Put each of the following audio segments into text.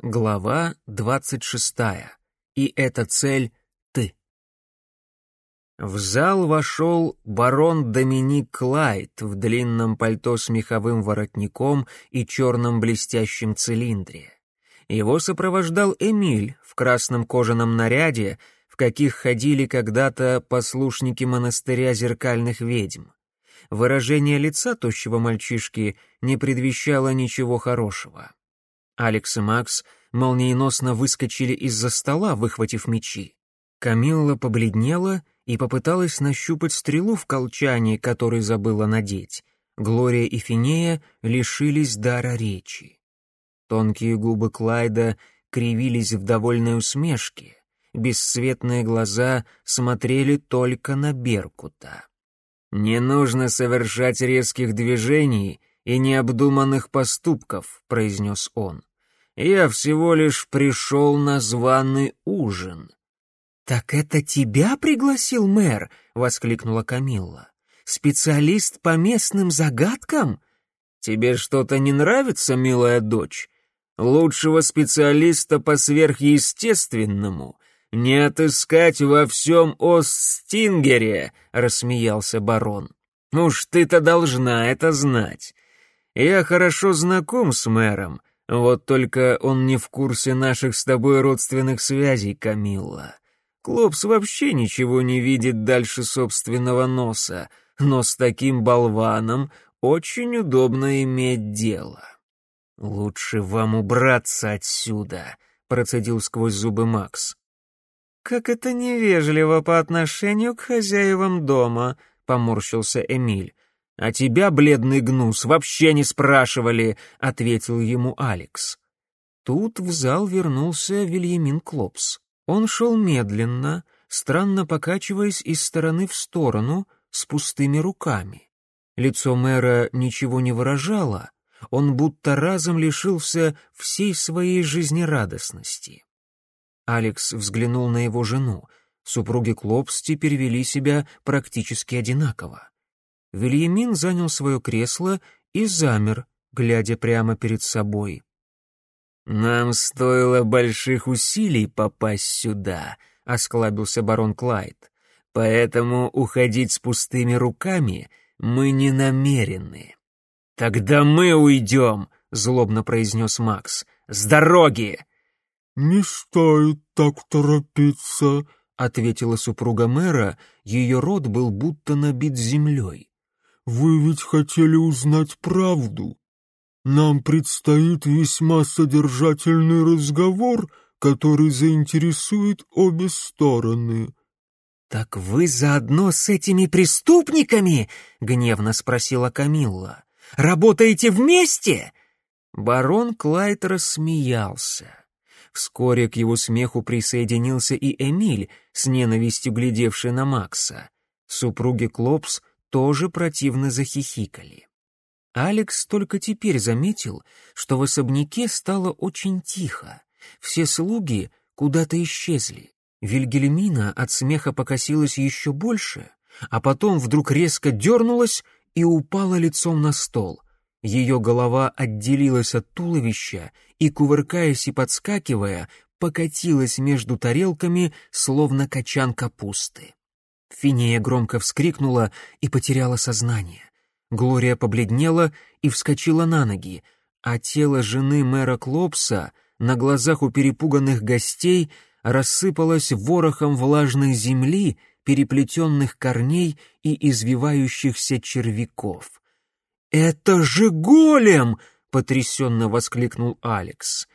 Глава 26. И эта цель — ты. В зал вошел барон Доминик Клайд в длинном пальто с меховым воротником и черном блестящем цилиндре. Его сопровождал Эмиль в красном кожаном наряде, в каких ходили когда-то послушники монастыря зеркальных ведьм. Выражение лица тощего мальчишки не предвещало ничего хорошего. Алекс и Макс молниеносно выскочили из-за стола, выхватив мечи. Камилла побледнела и попыталась нащупать стрелу в колчане, который забыла надеть. Глория и Финея лишились дара речи. Тонкие губы Клайда кривились в довольной усмешке. Бесцветные глаза смотрели только на Беркута. «Не нужно совершать резких движений и необдуманных поступков», — произнес он. «Я всего лишь пришел на званый ужин». «Так это тебя пригласил мэр?» — воскликнула Камилла. «Специалист по местным загадкам?» «Тебе что-то не нравится, милая дочь? Лучшего специалиста по сверхъестественному не отыскать во всем Остстингере», — рассмеялся барон. «Уж ты-то должна это знать. Я хорошо знаком с мэром, вот только он не в курсе наших с тобой родственных связей, Камилла. Клопс вообще ничего не видит дальше собственного носа, но с таким болваном очень удобно иметь дело». «Лучше вам убраться отсюда», — процедил сквозь зубы Макс. «Как это невежливо по отношению к хозяевам дома», — поморщился Эмиль. «А тебя, бледный гнус, вообще не спрашивали», — ответил ему Алекс. Тут в зал вернулся Вильямин Клопс. Он шел медленно, странно покачиваясь из стороны в сторону, с пустыми руками. Лицо мэра ничего не выражало, он будто разом лишился всей своей жизнерадостности. Алекс взглянул на его жену. Супруги Клопс теперь вели себя практически одинаково. Вильямин занял свое кресло и замер, глядя прямо перед собой. «Нам стоило больших усилий попасть сюда», — осклабился барон Клайд. «Поэтому уходить с пустыми руками мы не намерены». «Тогда мы уйдем», — злобно произнес Макс. «С дороги!» «Не стоит так торопиться», — ответила супруга мэра, ее рот был будто набит землей. «Вы ведь хотели узнать правду. Нам предстоит весьма содержательный разговор, который заинтересует обе стороны». «Так вы заодно с этими преступниками?» — гневно спросила Камилла. «Работаете вместе?» Барон Клайд рассмеялся. Вскоре к его смеху присоединился и Эмиль, с ненавистью глядевший на Макса. Супруги Клопс тоже противно захихикали. Алекс только теперь заметил, что в особняке стало очень тихо. Все слуги куда-то исчезли. Вильгельмина от смеха покосилась еще больше, а потом вдруг резко дернулась и упала лицом на стол. Ее голова отделилась от туловища и, кувыркаясь и подскакивая, покатилась между тарелками, словно качан капусты. Финея громко вскрикнула и потеряла сознание. Глория побледнела и вскочила на ноги, а тело жены мэра Клопса на глазах у перепуганных гостей рассыпалось ворохом влажной земли, переплетенных корней и извивающихся червяков. «Это же голем!» — потрясенно воскликнул Алекс.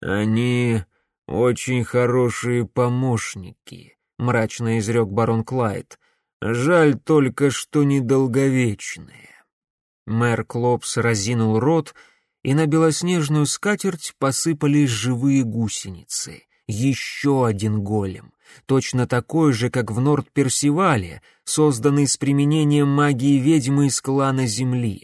«Они очень хорошие помощники», — мрачно изрек барон Клайд. «Жаль только, что недолговечные». Мэр Клопс разинул рот, и на белоснежную скатерть посыпались живые гусеницы. Еще один голем, точно такой же, как в Норд-Персивале, созданный с применением магии ведьмы из клана Земли.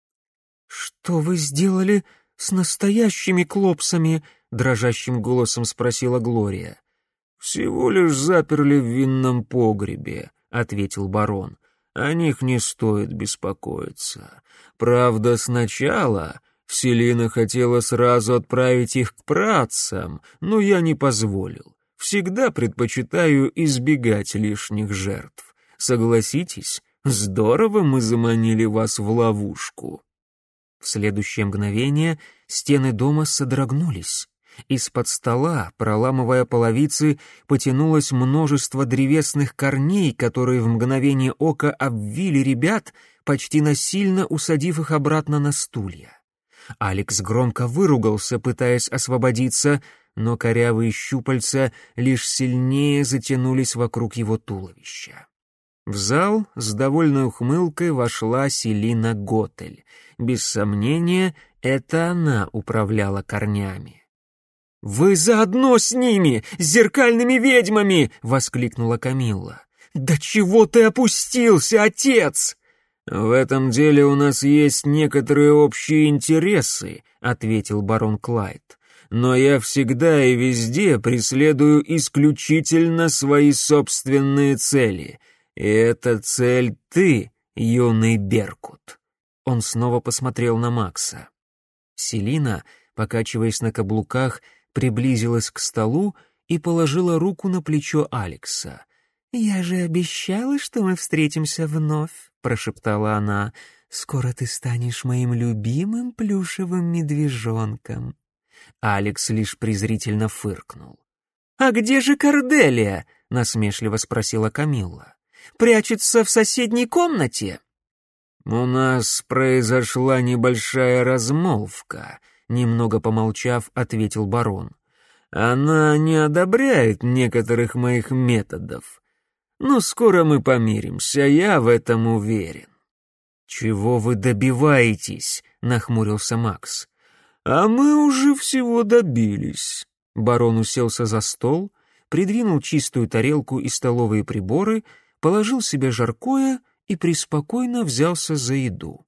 «Что вы сделали с настоящими Клопсами?» — дрожащим голосом спросила Глория. «Всего лишь заперли в винном погребе», — ответил барон. «О них не стоит беспокоиться. Правда, сначала Селина хотела сразу отправить их к праотцам, но я не позволил. Всегда предпочитаю избегать лишних жертв. Согласитесь, здорово мы заманили вас в ловушку». В следующее мгновение стены дома содрогнулись. Из-под стола, проламывая половицы, потянулось множество древесных корней, которые в мгновение ока обвили ребят, почти насильно усадив их обратно на стулья. Алекс громко выругался, пытаясь освободиться, но корявые щупальца лишь сильнее затянулись вокруг его туловища. В зал с довольной ухмылкой вошла Селина Готель. Без сомнения, это она управляла корнями. «Вы заодно с ними, с зеркальными ведьмами!» — воскликнула Камилла. «Да чего ты опустился, отец?» «В этом деле у нас есть некоторые общие интересы», — ответил барон Клайд. «Но я всегда и везде преследую исключительно свои собственные цели. И эта цель ты, юный Беркут». Он снова посмотрел на Макса. Селина, покачиваясь на каблуках, приблизилась к столу и положила руку на плечо Алекса. «Я же обещала, что мы встретимся вновь», — прошептала она. «Скоро ты станешь моим любимым плюшевым медвежонком». Алекс лишь презрительно фыркнул. «А где же Корделия?» — насмешливо спросила Камилла. «Прячется в соседней комнате?» «У нас произошла небольшая размолвка», — немного помолчав, ответил барон. «Она не одобряет некоторых моих методов. Но скоро мы помиримся, я в этом уверен». «Чего вы добиваетесь?» — нахмурился Макс. «А мы уже всего добились». Барон уселся за стол, придвинул чистую тарелку и столовые приборы, положил себе жаркое и преспокойно взялся за еду.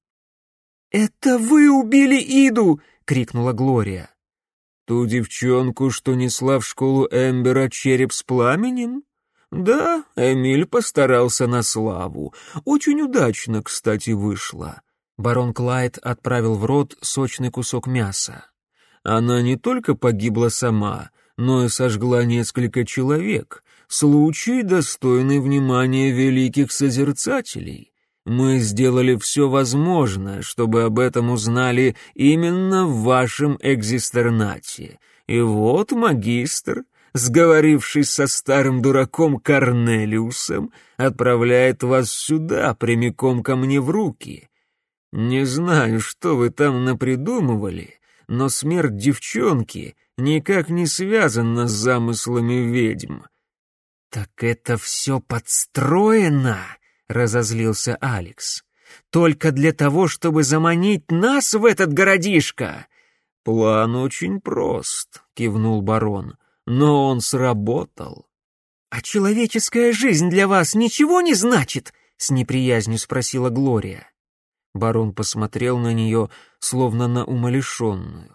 «Это вы убили Иду!» — крикнула Глория. «Ту девчонку, что несла в школу Эмбера череп с пламенем? Да, Эмиль постарался на славу. Очень удачно, кстати, вышло». Барон Клайд отправил в рот сочный кусок мяса. «Она не только погибла сама, но и сожгла несколько человек. Случай, достойный внимания великих созерцателей. Мы сделали все возможное, чтобы об этом узнали именно в вашем экзистернате. И вот магистр, сговорившись со старым дураком Корнелиусом, отправляет вас сюда, прямиком ко мне в руки. Не знаю, что вы там напридумывали, но смерть девчонки никак не связана с замыслами ведьм». «Так это все подстроено!» — разозлился Алекс. «Только для того, чтобы заманить нас в этот городишко!» «План очень прост», — кивнул барон, — «но он сработал». «А человеческая жизнь для вас ничего не значит?» — с неприязнью спросила Глория. Барон посмотрел на нее, словно на умалишенную.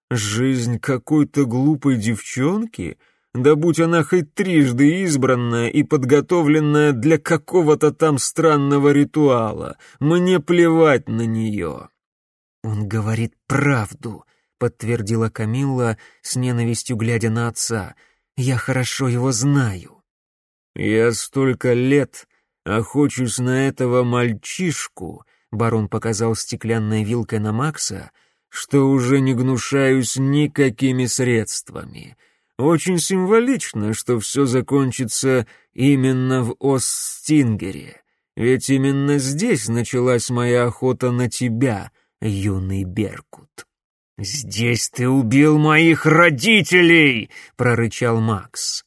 «Жизнь какой-то глупой девчонки? Да будь она хоть трижды избранная и подготовленная для какого-то там странного ритуала, мне плевать на нее». «Он говорит правду», — подтвердила Камилла, с ненавистью глядя на отца. «Я хорошо его знаю». «Я столько лет охочусь на этого мальчишку», — барон показал стеклянной вилкой на Макса, «что уже не гнушаюсь никакими средствами. Очень символично, что все закончится именно в Остингере, ведь именно здесь началась моя охота на тебя, юный Беркут». «Здесь ты убил моих родителей!» — прорычал Макс.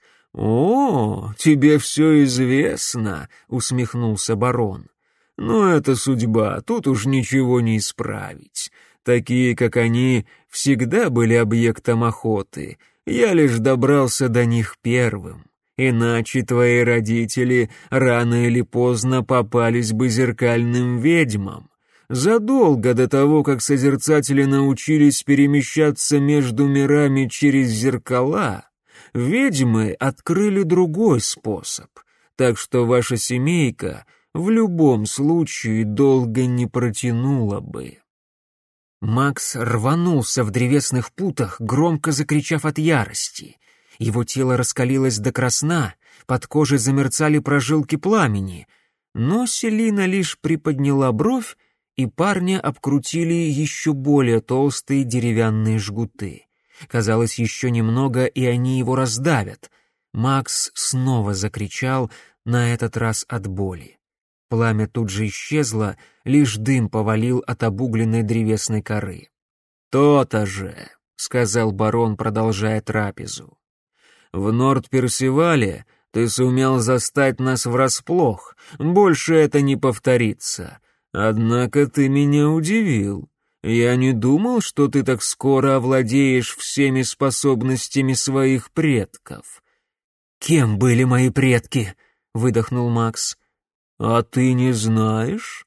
«О, тебе все известно», — усмехнулся барон. «Но это судьба, тут уж ничего не исправить. Такие, как они, всегда были объектом охоты. Я лишь добрался до них первым. Иначе твои родители рано или поздно попались бы зеркальным ведьмам. Задолго до того, как созерцатели научились перемещаться между мирами через зеркала, ведьмы открыли другой способ, так что ваша семейка в любом случае долго не протянула бы». Макс рванулся в древесных путах, громко закричав от ярости. Его тело раскалилось до красна, под кожей замерцали прожилки пламени, но Селина лишь приподняла бровь, и парня обкрутили еще более толстые деревянные жгуты. Казалось, еще немного, и они его раздавят. Макс снова закричал, на этот раз от боли. Пламя тут же исчезло, лишь дым повалил от обугленной древесной коры. «То-то же», — сказал барон, продолжая трапезу. «В Норд-Персивале ты сумел застать нас врасплох, больше это не повторится. Однако ты меня удивил. Я не думал, что ты так скоро овладеешь всеми способностями своих предков». «Кем были мои предки?» — выдохнул Макс. «А ты не знаешь?»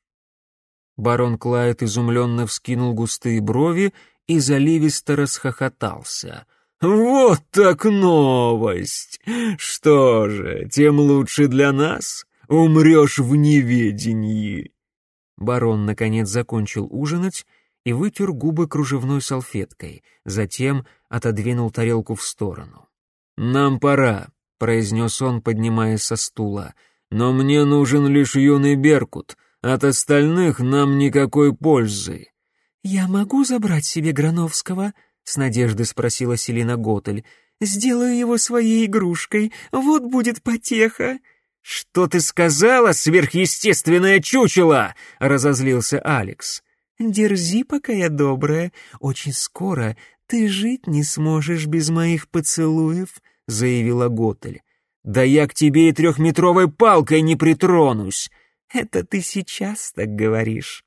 Барон Клайд изумленно вскинул густые брови и заливисто расхохотался. «Вот так новость! Что же, тем лучше для нас. Умрешь в неведении». Барон, наконец, закончил ужинать и вытер губы кружевной салфеткой, затем отодвинул тарелку в сторону. «Нам пора», — произнес он, поднимаясь со стула. «Но мне нужен лишь юный Беркут. От остальных нам никакой пользы». «Я могу забрать себе Грановского?» — с надеждой спросила Селина Готель. «Сделаю его своей игрушкой. Вот будет потеха». «Что ты сказала, сверхъестественное чучело?» — разозлился Алекс. «Дерзи, пока я добрая. Очень скоро ты жить не сможешь без моих поцелуев», — заявила Готель. «Да я к тебе и 3-метровой палкой не притронусь!» «Это ты сейчас так говоришь».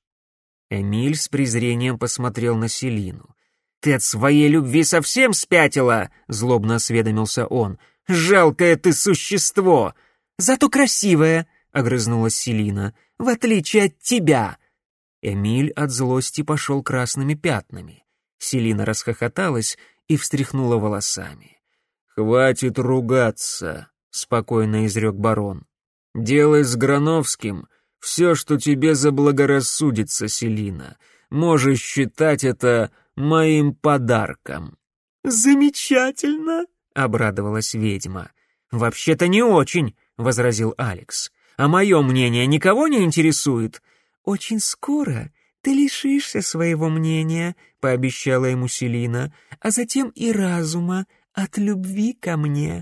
Эмиль с презрением посмотрел на Селину. «Ты от своей любви совсем спятила?» — злобно осведомился он. «Жалкое ты существо!» «Зато красивое!» — огрызнулась Селина. «В отличие от тебя!» Эмиль от злости пошел красными пятнами. Селина расхохоталась и встряхнула волосами. «Хватит ругаться!» — спокойно изрек барон. «Делай с Грановским все, что тебе заблагорассудится, Селина. Можешь считать это моим подарком». «Замечательно!» — обрадовалась ведьма. «Вообще-то не очень», — возразил Алекс. «А мое мнение никого не интересует?» «Очень скоро ты лишишься своего мнения», — пообещала ему Селина, «а затем и разума от любви ко мне».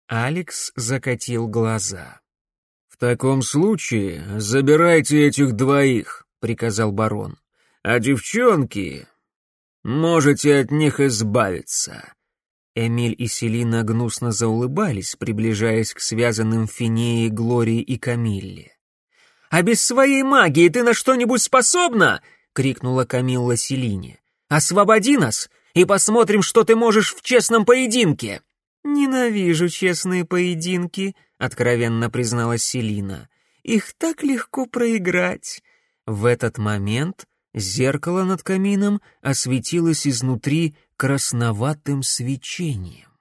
Алекс закатил глаза. «В таком случае забирайте этих двоих», — приказал барон. «А девчонки, можете от них избавиться». Эмиль и Селина гнусно заулыбались, приближаясь к связанным Финее, Глории и Камилле. «А без своей магии ты на что-нибудь способна?» — крикнула Камилла Селине. «Освободи нас, и посмотрим, что ты можешь в честном поединке». «Ненавижу честные поединки», — откровенно призналась Селина. «Их так легко проиграть». В этот момент зеркало над камином осветилось изнутри красноватым свечением.